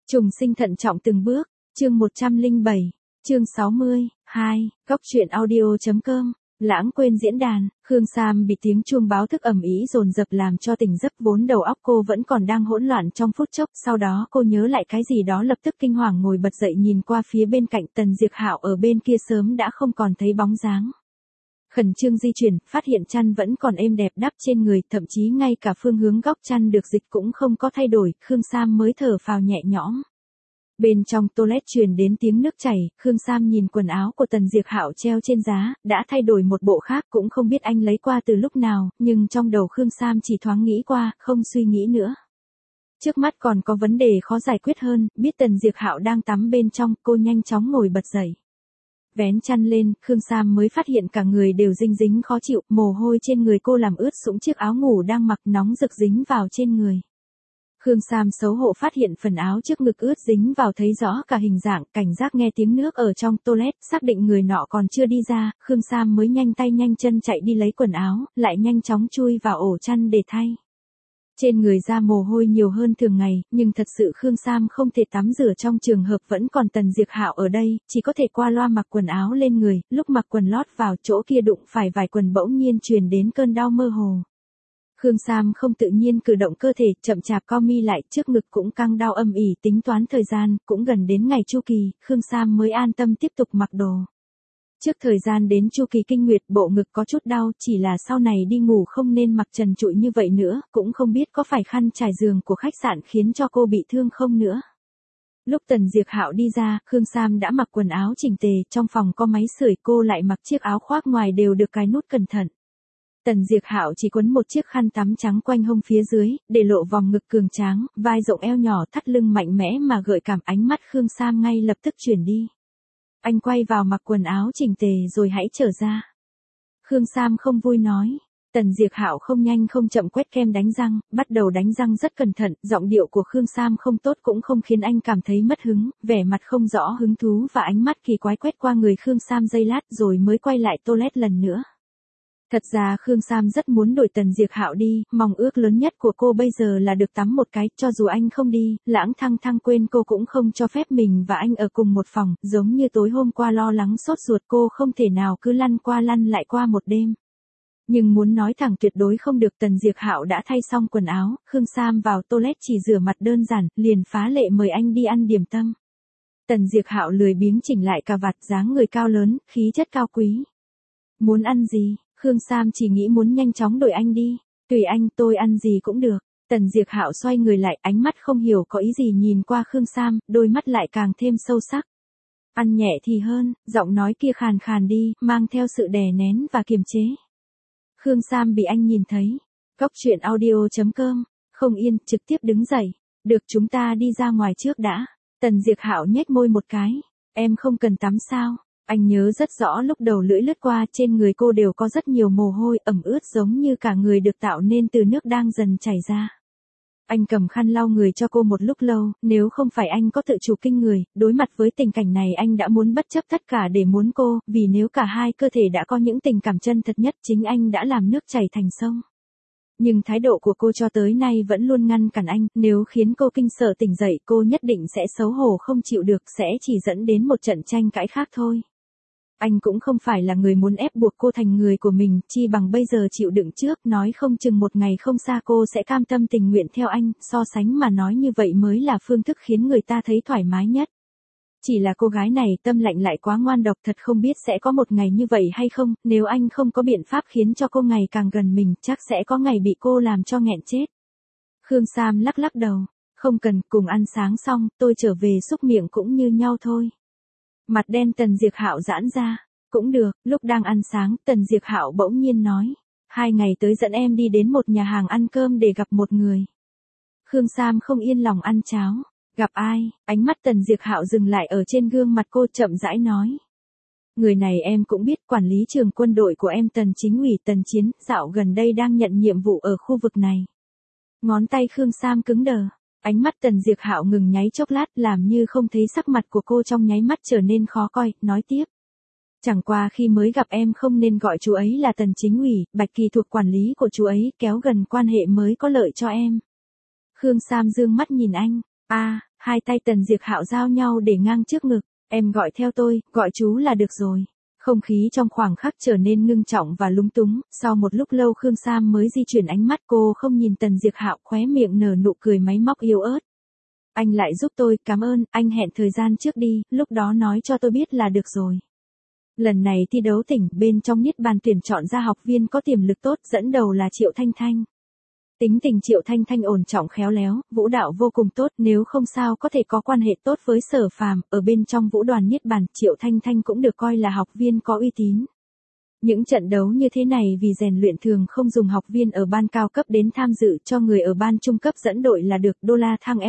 Trùng sinh thận trọng từng bước, chương 107, chương 60, 2, góc truyện audio.com, lãng quên diễn đàn, Khương Sam bị tiếng chuông báo thức ầm ĩ dồn dập làm cho tỉnh giấc, vốn đầu óc cô vẫn còn đang hỗn loạn trong phút chốc, sau đó cô nhớ lại cái gì đó lập tức kinh hoàng ngồi bật dậy nhìn qua phía bên cạnh. Tần Diệp Hạo ở bên kia sớm đã không còn thấy bóng dáng. Khẩn trương di chuyển, phát hiện chăn vẫn còn êm đẹp đắp trên người, thậm chí ngay cả phương hướng góc chăn được dịch cũng không có thay đổi, Khương Sam mới thở phào nhẹ nhõm. Bên trong toilet truyền đến tiếng nước chảy, Khương Sam nhìn quần áo của Tần Diệp Hạo treo trên giá, đã thay đổi một bộ khác, cũng không biết anh lấy qua từ lúc nào, nhưng trong đầu Khương Sam chỉ thoáng nghĩ qua, không suy nghĩ nữa. Trước mắt còn có vấn đề khó giải quyết hơn, biết Tần Diệp Hạo đang tắm bên trong, cô nhanh chóng ngồi bật dậy. Vén chăn lên, Khương Sam mới phát hiện cả người đều dinh dính khó chịu, mồ hôi trên người cô làm ướt sũng chiếc áo ngủ đang mặc, nóng rực dính vào trên người. Khương Sam xấu hổ phát hiện phần áo trước ngực ướt dính vào, thấy rõ cả hình dạng, cảnh giác nghe tiếng nước ở trong toilet, xác định người nọ còn chưa đi ra, Khương Sam mới nhanh tay nhanh chân chạy đi lấy quần áo, lại nhanh chóng chui vào ổ chăn để thay. Trên người ra mồ hôi nhiều hơn thường ngày, nhưng thật sự Khương Sam không thể tắm rửa trong trường hợp vẫn còn Tần Diệp Hạo ở đây, chỉ có thể qua loa mặc quần áo lên người, lúc mặc quần lót vào chỗ kia đụng phải vài quần bỗng nhiên truyền đến cơn đau mơ hồ. Khương Sam không tự nhiên cử động cơ thể, chậm chạp co mi lại, trước ngực cũng căng đau âm ỉ, tính toán thời gian, cũng gần đến ngày chu kỳ, Khương Sam mới an tâm tiếp tục mặc đồ. Trước thời gian đến chu kỳ kinh nguyệt, bộ ngực có chút đau, chỉ là sau này đi ngủ không nên mặc trần trụi như vậy nữa, cũng không biết có phải khăn trải giường của khách sạn khiến cho cô bị thương không nữa. Lúc Tần Diệp Hạo đi ra, Khương Sam đã mặc quần áo chỉnh tề, trong phòng có máy sưởi, cô lại mặc chiếc áo khoác ngoài đều được cài nút cẩn thận. Tần Diệp Hạo chỉ quấn một chiếc khăn tắm trắng quanh hông phía dưới, để lộ vòng ngực cường tráng, vai rộng eo nhỏ, thắt lưng mạnh mẽ mà gợi cảm. Ánh mắt Khương Sam ngay lập tức chuyển đi. Anh quay vào mặc quần áo chỉnh tề rồi hãy trở ra. Khương Sam không vui nói. Tần Diệp Hạo không nhanh không chậm quét kem đánh răng, bắt đầu đánh răng rất cẩn thận, giọng điệu của Khương Sam không tốt cũng không khiến anh cảm thấy mất hứng, vẻ mặt không rõ hứng thú và ánh mắt kỳ quái quét qua người Khương Sam giây lát rồi mới quay lại toilet lần nữa. Thật ra Khương Sam rất muốn đuổi Tần Diệp Hạo đi, mong ước lớn nhất của cô bây giờ là được tắm một cái, cho dù anh không đi, lãng thăng quên cô cũng không cho phép mình và anh ở cùng một phòng, giống như tối hôm qua lo lắng sốt ruột cô không thể nào cứ lăn qua lăn lại qua một đêm. Nhưng muốn nói thẳng tuyệt đối không được. Tần Diệp Hạo đã thay xong quần áo, Khương Sam vào toilet chỉ rửa mặt đơn giản, liền phá lệ mời anh đi ăn điểm tâm. Tần Diệp Hạo lười biếng chỉnh lại cà vạt, dáng người cao lớn, khí chất cao quý. Muốn ăn gì? Khương Sam chỉ nghĩ muốn nhanh chóng đuổi anh đi. Tùy anh, tôi ăn gì cũng được. Tần Diệp Hạo xoay người lại, ánh mắt không hiểu có ý gì nhìn qua Khương Sam, đôi mắt lại càng thêm sâu sắc. Ăn nhẹ thì hơn, giọng nói kia khàn khàn đi, mang theo sự đè nén và kiềm chế. Khương Sam bị anh nhìn thấy. Góc truyện audio.com, không yên, trực tiếp đứng dậy. Được, chúng ta đi ra ngoài trước đã. Tần Diệp Hạo nhếch môi một cái. Em không cần tắm sao? Anh nhớ rất rõ lúc đầu lưỡi lướt qua, trên người cô đều có rất nhiều mồ hôi ẩm ướt, giống như cả người được tạo nên từ nước đang dần chảy ra. Anh cầm khăn lau người cho cô một lúc lâu, nếu không phải anh có tự chủ kinh người, đối mặt với tình cảnh này anh đã muốn bất chấp tất cả để muốn cô, vì nếu cả hai cơ thể đã có những tình cảm chân thật nhất, chính anh đã làm nước chảy thành sông. Nhưng thái độ của cô cho tới nay vẫn luôn ngăn cản anh, nếu khiến cô kinh sợ tỉnh dậy cô nhất định sẽ xấu hổ không chịu được, sẽ chỉ dẫn đến một trận tranh cãi khác thôi. Anh cũng không phải là người muốn ép buộc cô thành người của mình, chi bằng bây giờ chịu đựng trước, nói không chừng một ngày không xa cô sẽ cam tâm tình nguyện theo anh, so sánh mà nói như vậy mới là phương thức khiến người ta thấy thoải mái nhất. Chỉ là cô gái này tâm lạnh lại quá ngoan độc, thật không biết sẽ có một ngày như vậy hay không, nếu anh không có biện pháp khiến cho cô ngày càng gần mình, chắc sẽ có ngày bị cô làm cho nghẹn chết. Khương Sam lắc lắc đầu, không cần, cùng ăn sáng xong, tôi trở về xúc miệng cũng như nhau thôi. Mặt đen Tần Diệp Hạo giãn ra. Cũng được. Lúc đang ăn sáng, Tần Diệp Hạo bỗng nhiên nói. 2 ngày tới dẫn em đi đến một nhà hàng ăn cơm để gặp một người. Khương Sam không yên lòng ăn cháo. Gặp ai? Ánh mắt Tần Diệp Hạo dừng lại ở trên gương mặt cô, chậm rãi nói. Người này em cũng biết, quản lý trường quân đội của em Tần Chính ủy Tần Chiến, dạo gần đây đang nhận nhiệm vụ ở khu vực này. Ngón tay Khương Sam cứng đờ. Ánh mắt Tần Diệp Hạo ngừng nháy chốc lát, làm như không thấy sắc mặt của cô trong nháy mắt trở nên khó coi, nói tiếp. Chẳng qua khi mới gặp em không nên gọi chú ấy là Tần Chính ủy, Bạch Kỳ thuộc quản lý của chú ấy, kéo gần quan hệ mới có lợi cho em. Khương Sam dương mắt nhìn anh. Hai tay Tần Diệp Hạo giao nhau để ngang trước ngực, em gọi theo tôi, gọi chú là được rồi. Không khí trong khoảng khắc trở nên ngưng trọng và lúng túng, sau một lúc lâu Khương Sam mới di chuyển ánh mắt, cô không nhìn Tần Diệp Hạo, khóe miệng nở nụ cười máy móc yếu ớt. Anh lại giúp tôi, cảm ơn, anh hẹn thời gian trước đi, lúc đó nói cho tôi biết là được rồi. Lần này thi đấu tỉnh, bên trong Niết Bàn tuyển chọn ra học viên có tiềm lực tốt, dẫn đầu là Triệu Thanh Thanh. Tính tình Triệu Thanh Thanh ổn trọng khéo léo, vũ đạo vô cùng tốt, nếu không sao có thể có quan hệ tốt với Sở Phàm, ở bên trong vũ đoàn Niết Bàn, Triệu Thanh Thanh cũng được coi là học viên có uy tín. Những trận đấu như thế này vì rèn luyện thường không dùng học viên ở ban cao cấp đến tham dự, cho người ở ban trung cấp dẫn đội là được. Đô la thăng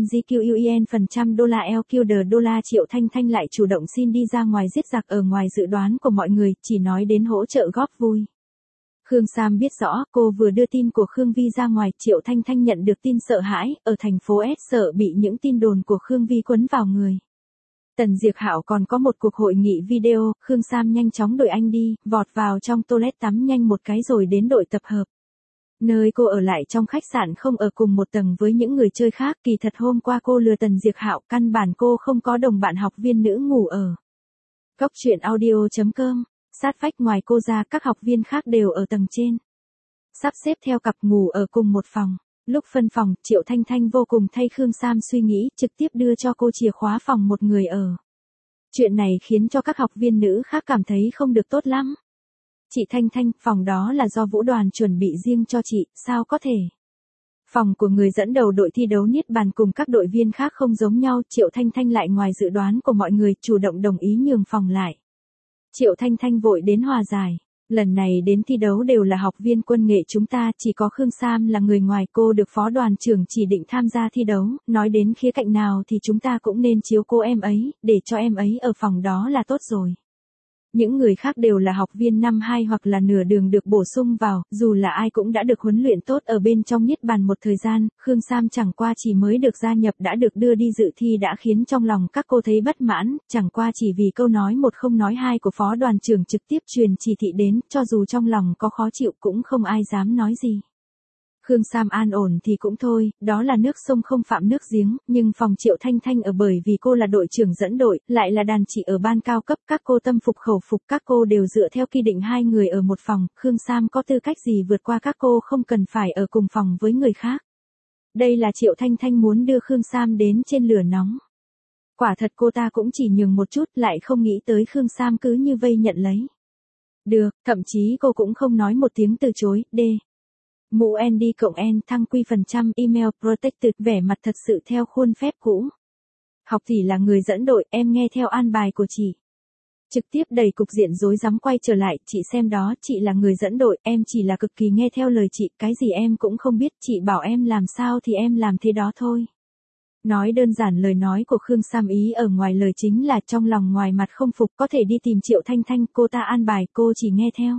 LANGQUEN% đô la LQD đô la. Triệu Thanh Thanh lại chủ động xin đi ra ngoài giết giặc ở ngoài dự đoán của mọi người, chỉ nói đến hỗ trợ góp vui. Khương Sam biết rõ, cô vừa đưa tin của Khương Vi ra ngoài, Triệu Thanh Thanh nhận được tin sợ hãi, ở thành phố S sợ bị những tin đồn của Khương Vi quấn vào người. Tần Diệp Hạo còn có một cuộc hội nghị video, Khương Sam nhanh chóng đuổi anh đi, vọt vào trong toilet tắm nhanh một cái rồi đến đội tập hợp. Nơi cô ở lại trong khách sạn không ở cùng một tầng với những người chơi khác, kỳ thật hôm qua cô lừa Tần Diệp Hạo, căn bản cô không có đồng bạn học viên nữ ngủ ở. Góc truyện audio.com, sát vách ngoài cô ra các học viên khác đều ở tầng trên. Sắp xếp theo cặp ngủ ở cùng một phòng. Lúc phân phòng, Triệu Thanh Thanh vô cùng thay Khương Sam suy nghĩ, trực tiếp đưa cho cô chìa khóa phòng một người ở. Chuyện này khiến cho các học viên nữ khác cảm thấy không được tốt lắm. Chị Thanh Thanh, phòng đó là do vũ đoàn chuẩn bị riêng cho chị, sao có thể? Phòng của người dẫn đầu đội thi đấu Niết Bàn cùng các đội viên khác không giống nhau, Triệu Thanh Thanh lại ngoài dự đoán của mọi người, chủ động đồng ý nhường phòng lại. Triệu Thanh Thanh vội đến hòa giải. Lần này đến thi đấu đều là học viên quân nghệ chúng ta, chỉ có Khương Sam là người ngoài, cô được phó đoàn trưởng chỉ định tham gia thi đấu, nói đến khía cạnh nào thì chúng ta cũng nên chiếu cố em ấy, để cho em ấy ở phòng đó là tốt rồi. Những người khác đều là học viên năm 2 hoặc là nửa đường được bổ sung vào, dù là ai cũng đã được huấn luyện tốt ở bên trong Niết Bàn một thời gian, Khương Sam chẳng qua chỉ mới được gia nhập đã được đưa đi dự thi đã khiến trong lòng các cô thấy bất mãn, chẳng qua chỉ vì câu nói một không nói hai của phó đoàn trưởng trực tiếp truyền chỉ thị đến, cho dù trong lòng có khó chịu cũng không ai dám nói gì. Khương Sam an ổn thì cũng thôi, đó là nước sông không phạm nước giếng, nhưng phòng Triệu Thanh Thanh ở bởi vì cô là đội trưởng dẫn đội, lại là đàn chị ở ban cao cấp, các cô tâm phục khẩu phục, các cô đều dựa theo quy định hai người ở một phòng, Khương Sam có tư cách gì vượt qua các cô không cần phải ở cùng phòng với người khác. Đây là Triệu Thanh Thanh muốn đưa Khương Sam đến trên lửa nóng. Quả thật cô ta cũng chỉ nhường một chút, lại không nghĩ tới Khương Sam cứ như vây nhận lấy. Được, thậm chí cô cũng không nói một tiếng từ chối, Mũ ND cộng N thăng quy %, email protected, vẻ mặt thật sự theo khuôn phép cũ. Học tỷ là người dẫn đội, em nghe theo an bài của chị. Trực tiếp đẩy cục diện rối rắm quay trở lại, chị xem đó, chị là người dẫn đội, em chỉ là cực kỳ nghe theo lời chị, cái gì em cũng không biết, chị bảo em làm sao thì em làm thế đó thôi. Nói đơn giản lời nói của Khương Sam ý ở ngoài lời chính là trong lòng ngoài mặt không phục, có thể đi tìm Triệu Thanh Thanh, cô ta an bài, cô chỉ nghe theo.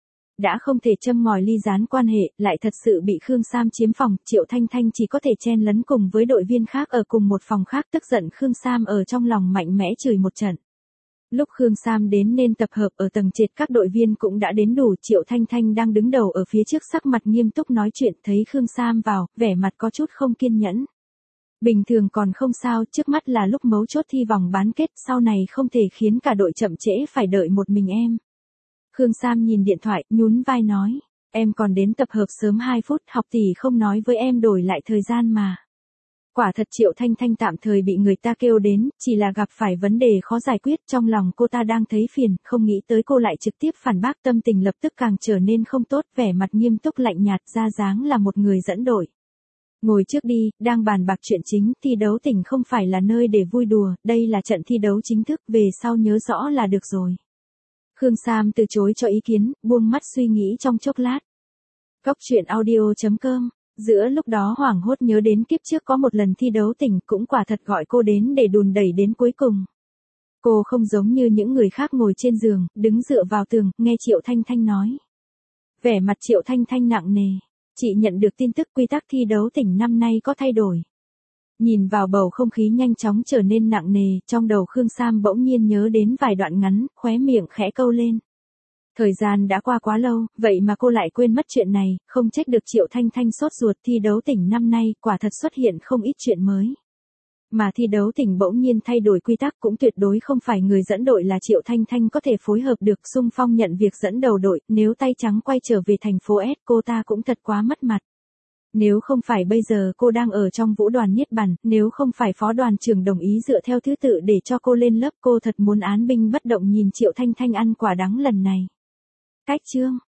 Đã không thể châm ngòi ly gián quan hệ, lại thật sự bị Khương Sam chiếm phòng, Triệu Thanh Thanh chỉ có thể chen lấn cùng với đội viên khác ở cùng một phòng khác, tức giận Khương Sam ở trong lòng mạnh mẽ chửi một trận. Lúc Khương Sam đến nên tập hợp ở tầng trệt các đội viên cũng đã đến đủ, Triệu Thanh Thanh đang đứng đầu ở phía trước sắc mặt nghiêm túc nói chuyện, thấy Khương Sam vào, vẻ mặt có chút không kiên nhẫn. Bình thường còn không sao, trước mắt là lúc mấu chốt thi vòng bán kết, sau này không thể khiến cả đội chậm trễ phải đợi một mình em. Khương Sam nhìn điện thoại, nhún vai nói, em còn đến tập hợp sớm 2 phút, học tỷ không nói với em đổi lại thời gian mà. Quả thật Triệu Thanh Thanh tạm thời bị người ta kêu đến, chỉ là gặp phải vấn đề khó giải quyết, trong lòng cô ta đang thấy phiền, không nghĩ tới cô lại trực tiếp phản bác, tâm tình lập tức càng trở nên không tốt, vẻ mặt nghiêm túc lạnh nhạt, ra dáng là một người dẫn đội. Ngồi trước đi, đang bàn bạc chuyện chính, thi đấu tỉnh không phải là nơi để vui đùa, đây là trận thi đấu chính thức, về sau nhớ rõ là được rồi. Khương Sam từ chối cho ý kiến, buông mắt suy nghĩ trong chốc lát. Góc truyện audio.com, giữa lúc đó hoảng hốt nhớ đến kiếp trước có một lần thi đấu tỉnh, cũng quả thật gọi cô đến để đùn đẩy đến cuối cùng. Cô không giống như những người khác ngồi trên giường, đứng dựa vào tường, nghe Triệu Thanh Thanh nói. Vẻ mặt Triệu Thanh Thanh nặng nề, chị nhận được tin tức quy tắc thi đấu tỉnh năm nay có thay đổi. Nhìn vào bầu không khí nhanh chóng trở nên nặng nề, trong đầu Khương Sam bỗng nhiên nhớ đến vài đoạn ngắn, khóe miệng khẽ câu lên. Thời gian đã qua quá lâu, vậy mà cô lại quên mất chuyện này, không trách được Triệu Thanh Thanh sốt ruột, thi đấu tỉnh năm nay, quả thật xuất hiện không ít chuyện mới. Mà thi đấu tỉnh bỗng nhiên thay đổi quy tắc cũng tuyệt đối không phải người dẫn đội là Triệu Thanh Thanh có thể phối hợp được. Xung phong nhận việc dẫn đầu đội, nếu tay trắng quay trở về thành phố S cô ta cũng thật quá mất mặt. Nếu không phải bây giờ cô đang ở trong vũ đoàn Niết Bàn, nếu không phải phó đoàn trưởng đồng ý dựa theo thứ tự để cho cô lên lớp, cô thật muốn án binh bất động nhìn Triệu Thanh Thanh ăn quả đắng lần này. Cách chương